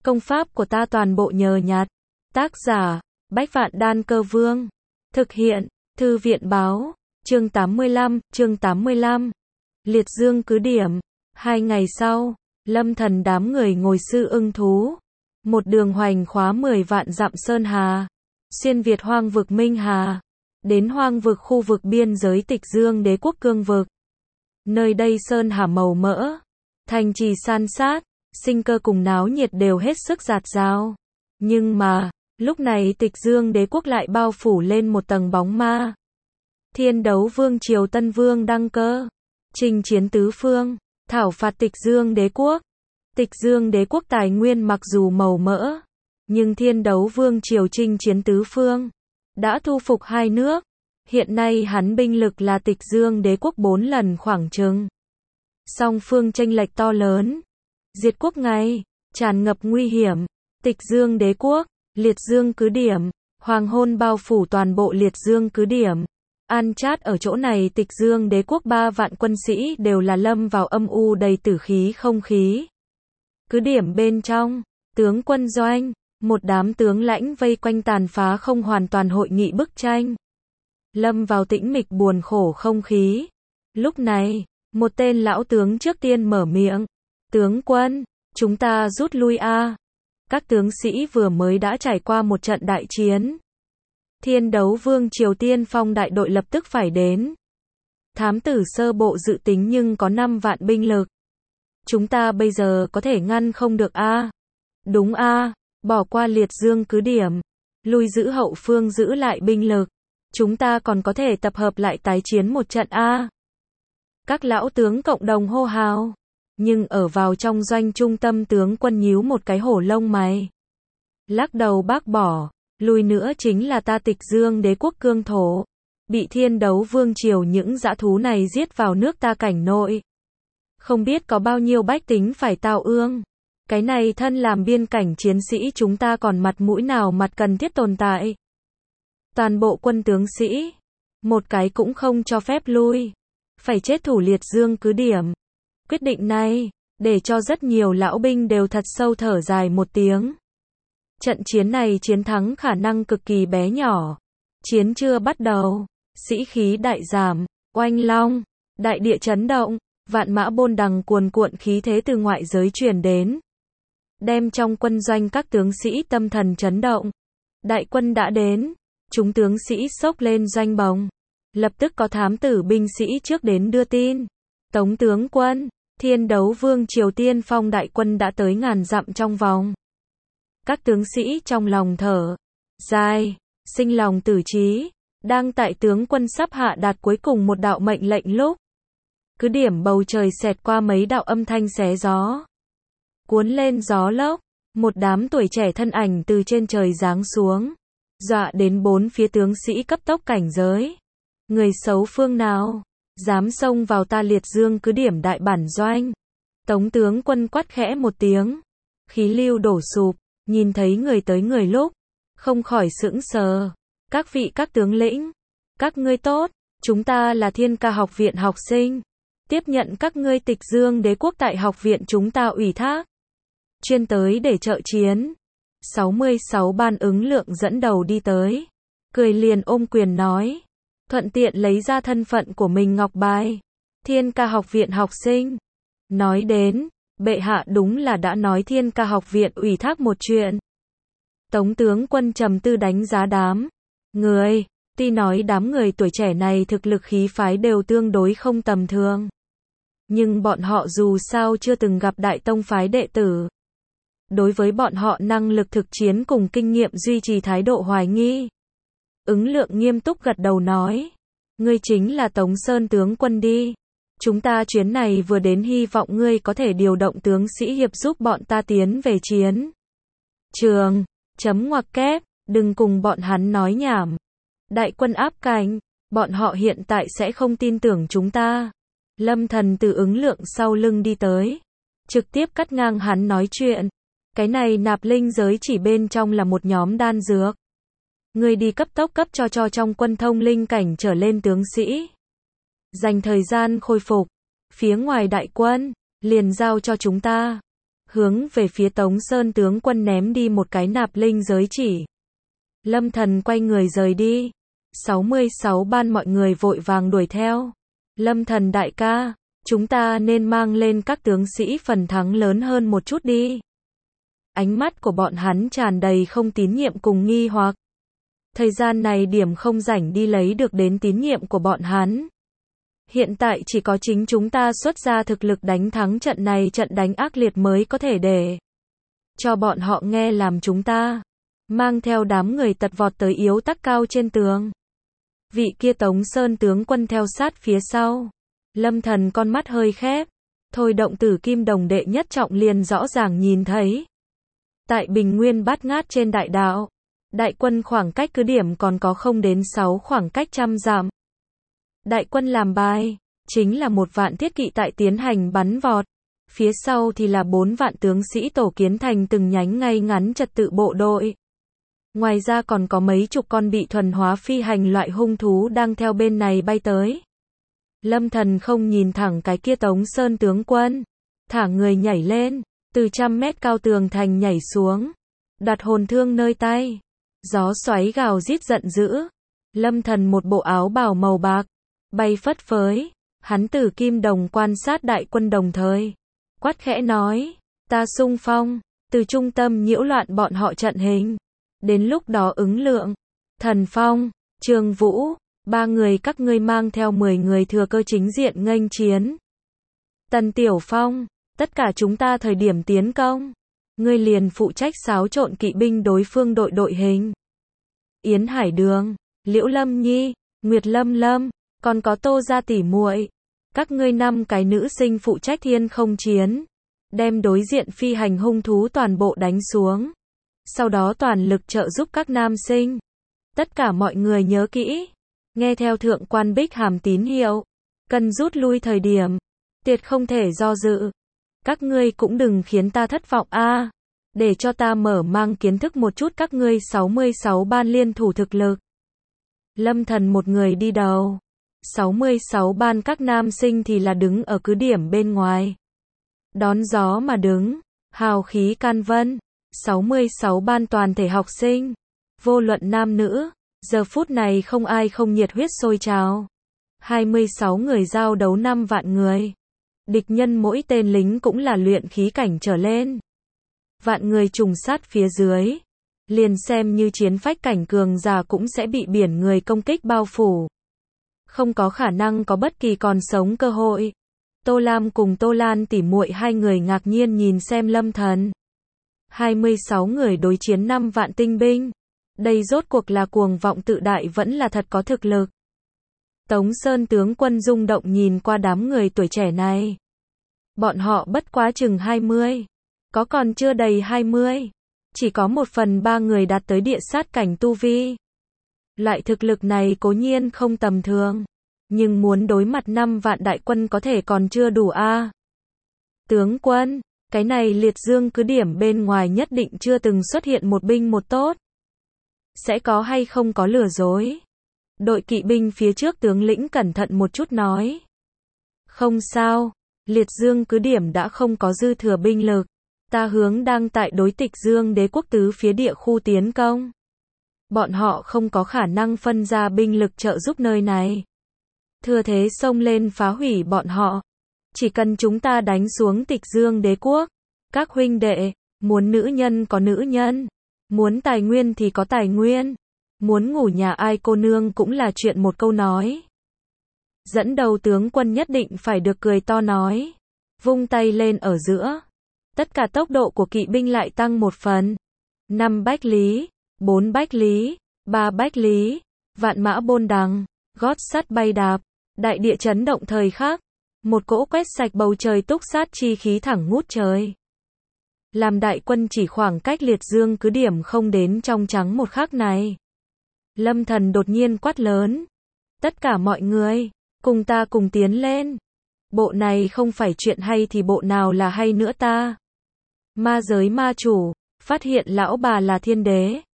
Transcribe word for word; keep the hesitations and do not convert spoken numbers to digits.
Công pháp của ta toàn bộ nhờ nhặt. Tác giả, Bách Vạn Đan Cơ Vương. Thực hiện, Thư viện Báo. Chương tám mươi lăm, chương tám mươi lăm. Liệt Dương cứ điểm. Hai ngày sau, Lâm Thần đám người ngồi sư ưng thú. Một đường hoành khóa mười vạn dặm sơn hà. Xuyên Việt hoang vực Minh Hà. Đến hoang vực khu vực biên giới Tịch Dương Đế quốc cương vực. Nơi đây sơn hà màu mỡ. Thành trì san sát. Sinh cơ cùng náo nhiệt đều hết sức rạt rào. Nhưng mà, lúc này Tịch Dương Đế quốc lại bao phủ lên một tầng bóng ma. Thiên Đấu Vương triều Tân Vương đăng cơ. Chinh chiến tứ phương. Thảo phạt Tịch Dương Đế quốc. Tịch Dương Đế quốc tài nguyên mặc dù màu mỡ, nhưng Thiên Đấu Vương triều chinh chiến tứ phương, đã thu phục hai nước. Hiện nay hắn binh lực là Tịch Dương Đế quốc bốn lần khoảng chừng. Song phương chênh lệch to lớn. Diệt quốc ngay, tràn ngập nguy hiểm. Tịch Dương Đế quốc, Liệt Dương cứ điểm, hoàng hôn bao phủ toàn bộ Liệt Dương cứ điểm. An chát ở chỗ này Tịch Dương Đế quốc ba vạn quân sĩ đều là lâm vào âm u đầy tử khí không khí. Cứ điểm bên trong, tướng quân doanh, một đám tướng lãnh vây quanh tàn phá không hoàn toàn hội nghị bức tranh. Lâm vào tĩnh mịch buồn khổ không khí. Lúc này, một tên lão tướng trước tiên mở miệng. Tướng quân, chúng ta rút lui a. Các tướng sĩ vừa mới đã trải qua một trận đại chiến. Thiên Đấu Vương triều tiên phong đại đội lập tức phải đến. Thám tử sơ bộ dự tính nhưng có năm vạn binh lực. Chúng ta bây giờ có thể ngăn không được a. Đúng a, bỏ qua Liệt Dương cứ điểm. Lui giữ hậu phương giữ lại binh lực. Chúng ta còn có thể tập hợp lại tái chiến một trận a. Các lão tướng cộng đồng hô hào. Nhưng ở vào trong doanh trung tâm tướng quân nhíu một cái hổ lông mày. Lắc đầu bác bỏ. Lùi nữa chính là ta Tịch Dương Đế quốc cương thổ. Bị Thiên Đấu Vương triều những dã thú này giết vào nước ta cảnh nội. Không biết có bao nhiêu bách tính phải tao ương. Cái này thân làm biên cảnh chiến sĩ chúng ta còn mặt mũi nào mặt cần thiết tồn tại. Toàn bộ quân tướng sĩ, một cái cũng không cho phép lui. Phải chết thủ Liệt Dương cứ điểm. Quyết định này, để cho rất nhiều lão binh đều thật sâu thở dài một tiếng. Trận chiến này chiến thắng khả năng cực kỳ bé nhỏ. Chiến chưa bắt đầu, sĩ khí đại giảm, oanh long, đại địa chấn động, vạn mã bôn đằng cuồn cuộn khí thế từ ngoại giới truyền đến. Đem trong quân doanh các tướng sĩ tâm thần chấn động. Đại quân đã đến, chúng tướng sĩ xốc lên doanh bồng. Lập tức có thám tử binh sĩ trước đến đưa tin. Tống tướng quân, Thiên Đấu Vương triều tiên phong đại quân đã tới ngàn dặm trong vòng. Các tướng sĩ trong lòng thở dài, sinh lòng tử trí, đang tại tướng quân sắp hạ đạt cuối cùng một đạo mệnh lệnh lúc. Cứ điểm bầu trời xẹt qua mấy đạo âm thanh xé gió. Cuốn lên gió lốc, một đám tuổi trẻ thân ảnh từ trên trời giáng xuống. Dọa đến bốn phía tướng sĩ cấp tốc cảnh giới. Người xấu phương nào, dám xông vào ta Liệt Dương cứ điểm đại bản doanh. Tống tướng quân quát khẽ một tiếng. Khí lưu đổ sụp, nhìn thấy người tới người lúc. Không khỏi sững sờ. Các vị các tướng lĩnh, các ngươi tốt, chúng ta là Thiên Ca học viện học sinh. Tiếp nhận các ngươi Tịch Dương Đế quốc tại học viện chúng ta ủy thác. Chuyên tới để trợ chiến. sáu mươi sáu ban ứng lượng dẫn đầu đi tới. Cười liền ôm quyền nói. Thuận tiện lấy ra thân phận của mình ngọc bài. Thiên Ca học viện học sinh. Nói đến, bệ hạ đúng là đã nói Thiên Ca học viện ủy thác một chuyện. Tống tướng quân trầm tư đánh giá đám người. Tuy nói đám người tuổi trẻ này thực lực khí phái đều tương đối không tầm thường. Nhưng bọn họ dù sao chưa từng gặp đại tông phái đệ tử. Đối với bọn họ năng lực thực chiến cùng kinh nghiệm duy trì thái độ hoài nghi. Ứng lượng nghiêm túc gật đầu nói. Ngươi chính là Tống Sơn tướng quân đi. Chúng ta chuyến này vừa đến hy vọng ngươi có thể điều động tướng sĩ hiệp giúp bọn ta tiến về chiến trường. Chấm ngoặc kép, đừng cùng bọn hắn nói nhảm. Đại quân áp cảnh, bọn họ hiện tại sẽ không tin tưởng chúng ta. Lâm Thần từ ứng lượng sau lưng đi tới. Trực tiếp cắt ngang hắn nói chuyện. Cái này nạp linh giới chỉ bên trong là một nhóm đan dược. Ngươi đi cấp tốc cấp cho cho trong quân thông linh cảnh trở lên tướng sĩ. Dành thời gian khôi phục. Phía ngoài đại quân, liền giao cho chúng ta. hướng về phía Tống Sơn tướng quân ném đi một cái nạp linh giới chỉ. Lâm Thần quay người rời đi. sáu mươi sáu ban mọi người vội vàng đuổi theo. Lâm Thần đại ca, chúng ta nên mang lên các tướng sĩ phần thắng lớn hơn một chút đi. Ánh mắt của bọn hắn tràn đầy không tín nhiệm cùng nghi hoặc. Thời gian này điểm không rảnh đi lấy được đến tín nhiệm của bọn hắn. Hiện tại chỉ có chính chúng ta xuất ra thực lực đánh thắng trận này, trận đánh ác liệt mới có thể để cho bọn họ nghe làm chúng ta. Mang theo đám người tật vọt tới yếu tắc cao trên tường. Vị kia Tống Sơn tướng quân theo sát phía sau. Lâm Thần con mắt hơi khép. Thôi động tử kim đồng đệ nhất trọng liền rõ ràng nhìn thấy. Tại bình nguyên bát ngát trên đại đạo. Đại quân khoảng cách cứ điểm còn có không đến sáu khoảng cách trăm dặm. Đại quân làm bài, chính là một vạn thiết kỵ tại tiến hành bắn vọt. Phía sau thì là bốn vạn tướng sĩ tổ kiến thành từng nhánh ngay ngắn trật tự bộ đội. Ngoài ra còn có mấy chục con bị thuần hóa phi hành loại hung thú đang theo bên này bay tới. Lâm Thần không nhìn thẳng cái kia Tống Sơn tướng quân. Thả người nhảy lên, từ trăm mét cao tường thành nhảy xuống. Đặt hồn thương nơi tay. Gió xoáy gào rít giận dữ. Lâm Thần một bộ áo bào màu bạc. Bay phất phới. Hắn tử kim đồng quan sát đại quân đồng thời. Quát khẽ nói. Ta xung phong. Từ trung tâm nhiễu loạn bọn họ trận hình. Đến lúc đó ứng lượng. Thần Phong, Trương Vũ, ba người các ngươi mang theo mười người thừa cơ chính diện nghênh chiến. Tần Tiểu Phong, tất cả chúng ta thời điểm tiến công. Ngươi liền phụ trách xáo trộn kỵ binh đối phương đội đội hình. Yến Hải Đường, Liễu Lâm Nhi, Nguyệt Lâm Lâm, còn có Tô gia tỷ muội. Các ngươi năm cái nữ sinh phụ trách thiên không chiến. Đem đối diện phi hành hung thú toàn bộ đánh xuống. Sau đó toàn lực trợ giúp các nam sinh. Tất cả mọi người nhớ kỹ. Nghe theo thượng quan Bích Hàm tín hiệu. Cần rút lui thời điểm. Tuyệt không thể do dự. Các ngươi cũng đừng khiến ta thất vọng a. À, để cho ta mở mang kiến thức một chút các ngươi sáu mươi sáu ban liên thủ thực lực. Lâm Thần một người đi đầu. sáu mươi sáu ban các nam sinh thì là đứng ở cứ điểm bên ngoài. Đón gió mà đứng. Hào khí can vân. sáu mươi sáu ban toàn thể học sinh, vô luận nam nữ, giờ phút này không ai không nhiệt huyết sôi trào. hai mươi sáu người giao đấu năm vạn người. Địch nhân mỗi tên lính cũng là luyện khí cảnh trở lên. Vạn người trùng sát phía dưới. Liền xem như chiến phách cảnh cường giả cũng sẽ bị biển người công kích bao phủ. Không có khả năng có bất kỳ còn sống cơ hội. Tô Lam cùng Tô Lan tỉ muội hai người ngạc nhiên nhìn xem Lâm Thần. hai mươi sáu người đối chiến năm vạn tinh binh. Đây rốt cuộc là cuồng vọng tự đại vẫn là thật có thực lực. Tống Sơn tướng quân rung động nhìn qua đám người tuổi trẻ này. Bọn họ bất quá chừng hai mươi. Có còn chưa đầy hai mươi. Chỉ có một phần ba người đạt tới địa sát cảnh tu vi. Loại thực lực này cố nhiên không tầm thường. Nhưng muốn đối mặt năm vạn đại quân có thể còn chưa đủ a. À. Tướng quân. Cái này liệt dương cứ điểm bên ngoài nhất định chưa từng xuất hiện một binh một tốt. Sẽ có hay không có lừa dối. Đội kỵ binh phía trước tướng lĩnh cẩn thận một chút nói. Không sao, liệt dương cứ điểm đã không có dư thừa binh lực. Ta hướng đang tại đối tịch dương đế quốc tứ phía địa khu tiến công. Bọn họ không có khả năng phân ra binh lực trợ giúp nơi này. Thừa thế xông lên phá hủy bọn họ. Chỉ cần chúng ta đánh xuống tịch dương đế quốc. Các huynh đệ, muốn nữ nhân có nữ nhân. Muốn tài nguyên thì có tài nguyên. Muốn ngủ nhà ai cô nương cũng là chuyện một câu nói. Dẫn đầu tướng quân nhất định phải được cười to nói. Vung tay lên ở giữa. Tất cả tốc độ của kỵ binh lại tăng một phần. Năm bách lý, bốn bách lý, ba bách lý, vạn mã bôn đằng, gót sắt bay đạp, đại địa chấn động thời khắc. Một cỗ quét sạch bầu trời túc sát chi khí thẳng ngút trời. Làm đại quân chỉ khoảng cách liệt dương cứ điểm không đến trong trắng một khắc này. Lâm Thần đột nhiên quát lớn. Tất cả mọi người, cùng ta cùng tiến lên. Bộ này không phải chuyện hay thì bộ nào là hay nữa ta. Ma giới ma chủ, phát hiện lão bà là thiên đế.